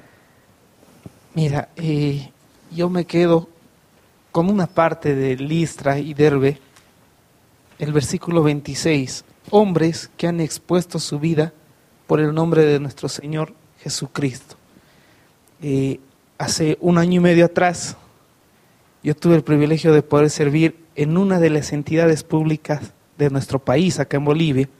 Mira, eh, yo me quedo con una parte de Listra y Derbe, el versículo veintiséis. Hombres que han expuesto su vida por el nombre de nuestro Señor Jesucristo. Eh, hace un año y medio atrás, yo tuve el privilegio de poder servir en una de las entidades públicas de nuestro país, acá en Bolivia,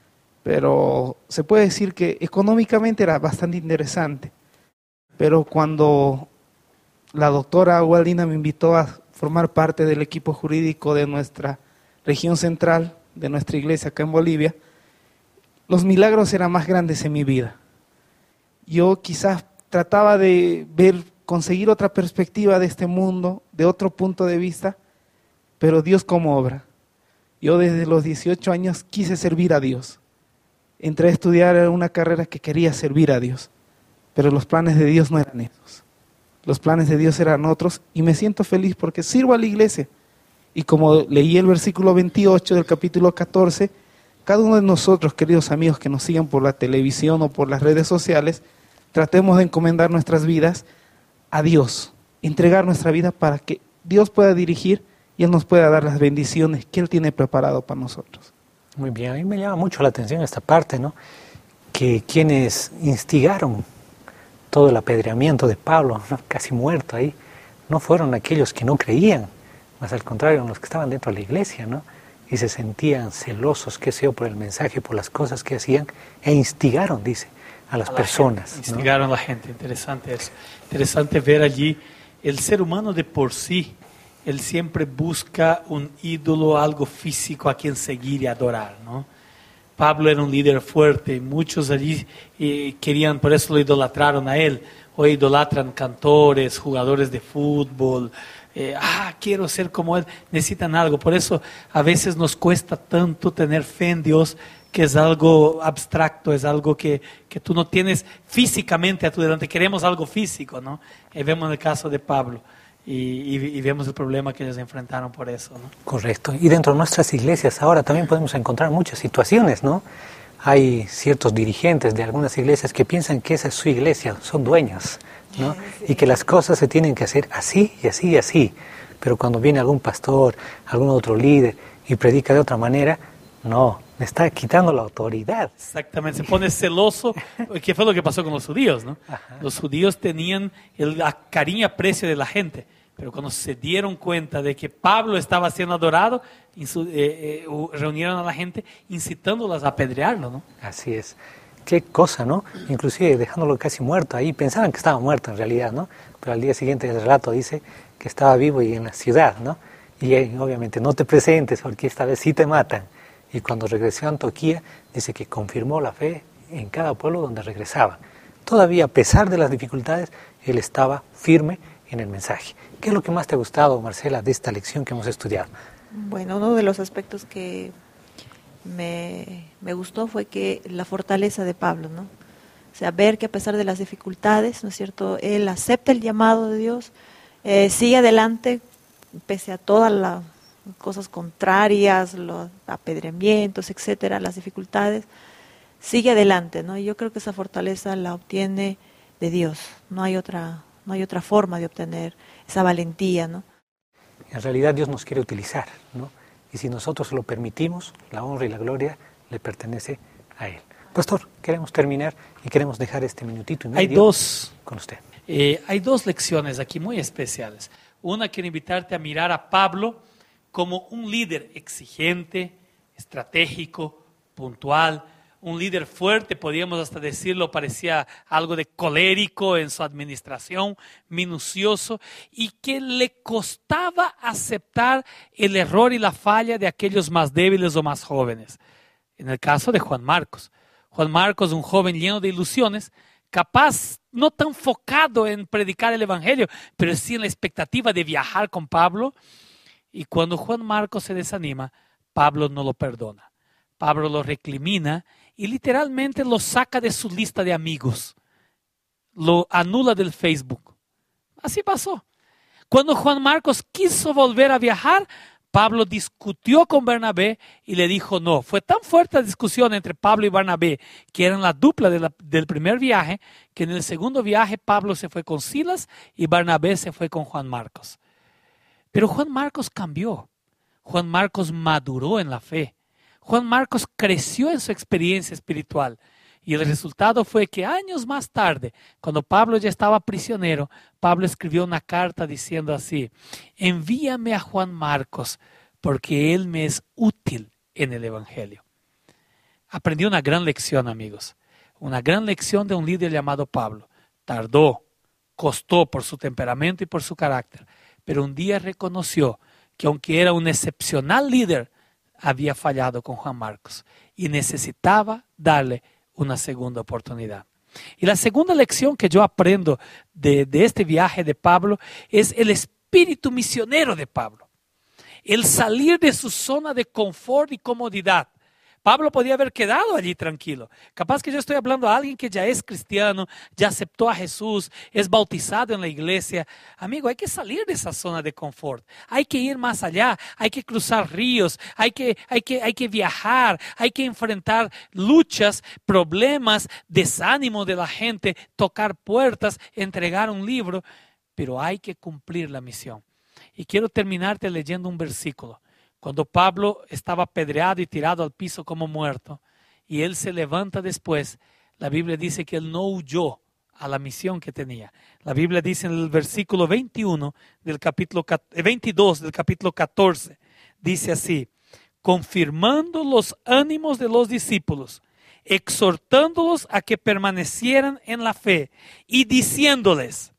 pero se puede decir que económicamente era bastante interesante. Pero cuando la doctora Waldina me invitó a formar parte del equipo jurídico de nuestra región central, de nuestra iglesia acá en Bolivia, los milagros eran más grandes en mi vida. Yo quizás trataba de ver, conseguir otra perspectiva de este mundo, de otro punto de vista, pero Dios cómo obra. Yo desde los dieciocho años quise servir a Dios. Entré a estudiar una carrera que quería servir a Dios, pero los planes de Dios no eran esos. Los planes de Dios eran otros y me siento feliz porque sirvo a la iglesia. Y como leí el versículo veintiocho del capítulo catorce, cada uno de nosotros, queridos amigos que nos sigan por la televisión o por las redes sociales, tratemos de encomendar nuestras vidas a Dios, entregar nuestra vida para que Dios pueda dirigir y Él nos pueda dar las bendiciones que Él tiene preparado para nosotros. Muy bien, a mí me llama mucho la atención esta parte, ¿no? Que quienes instigaron todo el apedreamiento de Pablo, ¿no? Casi muerto ahí, no fueron aquellos que no creían, más al contrario, los que estaban dentro de la iglesia, ¿no? Y se sentían celosos, qué sé yo, por el mensaje, por las cosas que hacían, e instigaron, dice, a las a personas. Gente, ¿no? Instigaron a la gente, interesante eso. Interesante ver allí, el ser humano de por sí, él siempre busca un ídolo, algo físico a quien seguir y adorar, ¿no? Pablo era un líder fuerte, muchos allí eh, querían, por eso lo idolatraron a él. Hoy idolatran cantores, jugadores de fútbol. Eh, ah, quiero ser como él, necesitan algo. Por eso a veces nos cuesta tanto tener fe en Dios, que es algo abstracto, es algo que, que tú no tienes físicamente a tu delante. Queremos algo físico, ¿no? Y vemos el caso de Pablo y, y, y vemos el problema que ellos enfrentaron por eso, ¿no? Correcto. Y dentro de nuestras iglesias ahora también podemos encontrar muchas situaciones, ¿no? Hay ciertos dirigentes de algunas iglesias que piensan que esa es su iglesia, son dueños, ¿no? Y que las cosas se tienen que hacer así y así y así. Pero cuando viene algún pastor, algún otro líder y predica de otra manera, no, le está quitando la autoridad. Exactamente, se pone celoso, que fue lo que pasó con los judíos, ¿no? Ajá. Los judíos tenían el cariño y aprecio de la gente, pero cuando se dieron cuenta de que Pablo estaba siendo adorado, insu- eh, eh, reunieron a la gente incitándolas a apedrearlo, ¿no? Así es. Qué cosa, ¿no? Inclusive dejándolo casi muerto ahí, pensaban que estaba muerto en realidad, ¿no? Pero al día siguiente el relato dice que estaba vivo y en la ciudad, ¿no? Y eh, obviamente no te presentes porque esta vez sí te matan. Y cuando regresó a Antioquía, dice que confirmó la fe en cada pueblo donde regresaba. Todavía, a pesar de las dificultades, él estaba firme en el mensaje. ¿Qué es lo que más te ha gustado, Marcela, de esta lección que hemos estudiado? Bueno, uno de los aspectos que me, me gustó fue que la fortaleza de Pablo, ¿no? O sea, ver que a pesar de las dificultades, ¿no es cierto?, él acepta el llamado de Dios, eh, sigue adelante, pese a todas las cosas contrarias, los apedreamientos, etcétera, las dificultades, sigue adelante, ¿no? Y yo creo que esa fortaleza la obtiene de Dios. No hay otra, no hay otra forma de obtener esa valentía, ¿no? En realidad Dios nos quiere utilizar, ¿no? Y si nosotros lo permitimos, la honra y la gloria le pertenece a Él. Pastor, queremos terminar y queremos dejar este minutito y medio hay dos, con usted. Eh, hay dos lecciones aquí muy especiales. Una, quiero invitarte a mirar a Pablo como un líder exigente, estratégico, puntual, un líder fuerte, podríamos hasta decirlo, parecía algo de colérico en su administración, minucioso, y que le costaba aceptar el error y la falla de aquellos más débiles o más jóvenes. En el caso de Juan Marcos. Juan Marcos, un joven lleno de ilusiones, capaz, no tan focado en predicar el evangelio, pero sí en la expectativa de viajar con Pablo. Y cuando Juan Marcos se desanima, Pablo no lo perdona. Pablo lo recrimina y literalmente lo saca de su lista de amigos. Lo anula del Facebook. Así pasó. Cuando Juan Marcos quiso volver a viajar, Pablo discutió con Bernabé y le dijo no. Fue tan fuerte la discusión entre Pablo y Bernabé, que eran la dupla de la, del primer viaje, que en el segundo viaje Pablo se fue con Silas y Bernabé se fue con Juan Marcos. Pero Juan Marcos cambió. Juan Marcos maduró en la fe. Juan Marcos creció en su experiencia espiritual. Y el resultado fue que años más tarde, cuando Pablo ya estaba prisionero, Pablo escribió una carta diciendo así: envíame a Juan Marcos porque él me es útil en el evangelio. Aprendí una gran lección, amigos. Una gran lección de un líder llamado Pablo. Tardó, costó por su temperamento y por su carácter. Pero un día reconoció que aunque era un excepcional líder, había fallado con Juan Marcos y necesitaba darle una segunda oportunidad. Y la segunda lección que yo aprendo de, de este viaje de Pablo es el espíritu misionero de Pablo. El salir de su zona de confort y comodidad. Pablo podía haber quedado allí tranquilo. Capaz que yo estoy hablando a alguien que ya es cristiano, ya aceptó a Jesús, es bautizado en la iglesia. Amigo, hay que salir de esa zona de confort. Hay que ir más allá, hay que cruzar ríos, hay que, hay que, hay que viajar, hay que enfrentar luchas, problemas, desánimo de la gente, tocar puertas, entregar un libro. Pero hay que cumplir la misión. Y quiero terminarte leyendo un versículo. Cuando Pablo estaba apedreado y tirado al piso como muerto, y él se levanta después, la Biblia dice que él no huyó a la misión que tenía. La Biblia dice en el versículo veintiuno del capítulo veintidós del capítulo catorce, dice así: confirmando los ánimos de los discípulos, exhortándolos a que permanecieran en la fe y diciéndoles: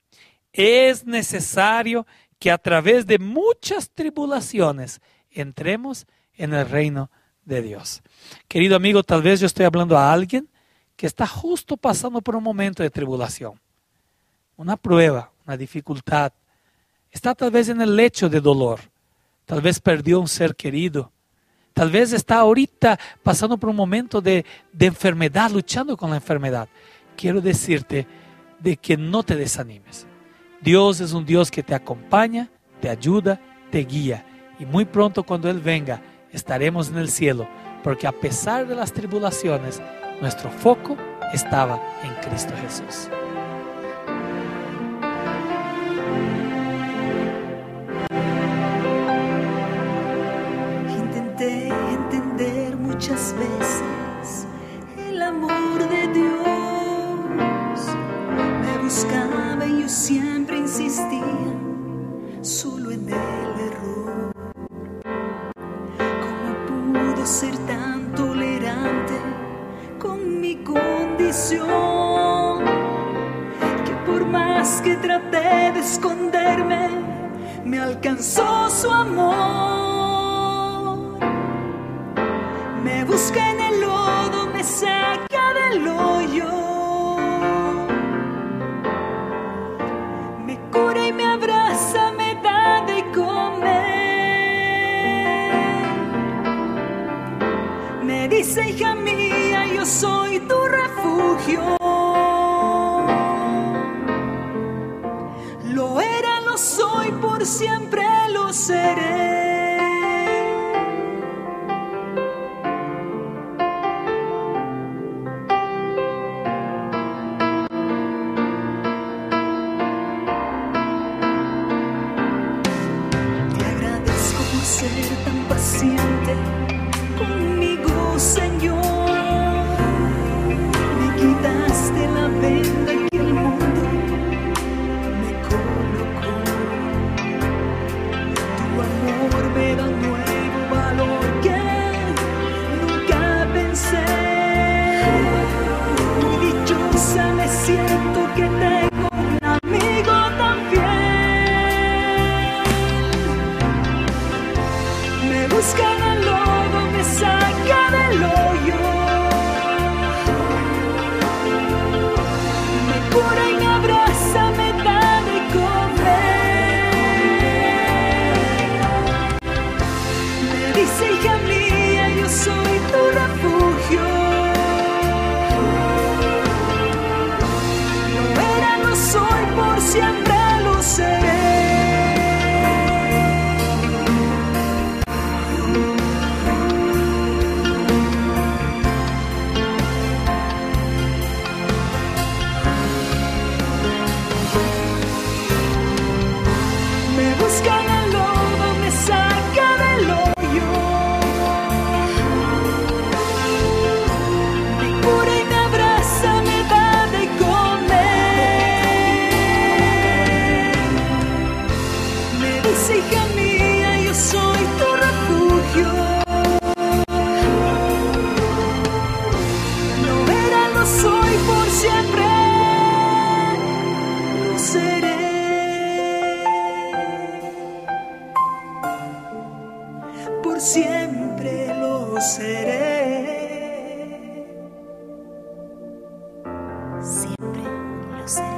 es necesario que a través de muchas tribulaciones entremos en el reino de Dios. Querido amigo, tal vez yo estoy hablando a alguien que está justo pasando por un momento de tribulación, una prueba, una dificultad. Está tal vez en el lecho de dolor, tal vez perdió un ser querido, tal vez está ahorita pasando por un momento de, de enfermedad, luchando con la enfermedad. Quiero decirte de que no te desanimes. Dios es un Dios que te acompaña, te ayuda, te guía. Y muy pronto cuando Él venga, estaremos en el cielo. Porque a pesar de las tribulaciones, nuestro foco estaba en Cristo Jesús. puedo ser tan tolerante con mi condición, que por más que traté de esconderme, me alcanzó su amor. Me busca en el lodo, me saca del hoyo, me cura y me abraza, me da de comer. Me dice, hija mía, yo soy tu refugio. Lo era, lo soy, por siempre lo seré. Te agradezco por ser tan paciente conmigo, Señor. Me quitaste la venda que el mundo me colocó. Tu amor me da nuevo valor que nunca pensé. Muy dichosa me siento que tengo un amigo tan fiel. Me busca en el lodo, me saca del hoyo, me cura y me abraza, me da de comer. Me dice, hija mía, yo soy tu refugio. Lo era, lo soy, por siempre lo seré. Me busca en el lodo, me saca del hoyo, me cura y me abraza, me da de comer. Me dice, hija mía, yo soy tu refugio. Lo era, lo soy, por siempre lo seré. Por siempre lo seré. Siempre lo seré.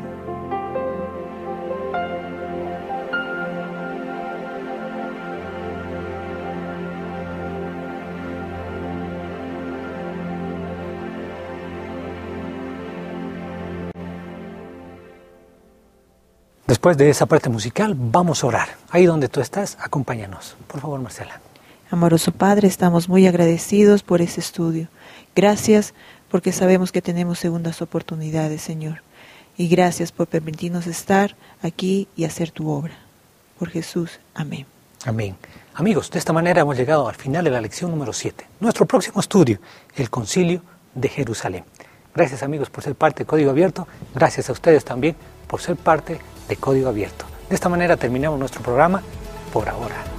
Después de esa parte musical, vamos a orar. Ahí donde tú estás, acompáñanos. Por favor, Marcela. Amoroso Padre, estamos muy agradecidos por este estudio. Gracias porque sabemos que tenemos segundas oportunidades, Señor. Y gracias por permitirnos estar aquí y hacer tu obra. Por Jesús, amén. Amén. Amigos, de esta manera hemos llegado al final de la lección número siete. Nuestro próximo estudio, el Concilio de Jerusalén. Gracias, amigos, por ser parte de Código Abierto. Gracias a ustedes también por ser parte de Código Abierto. De esta manera terminamos nuestro programa por ahora.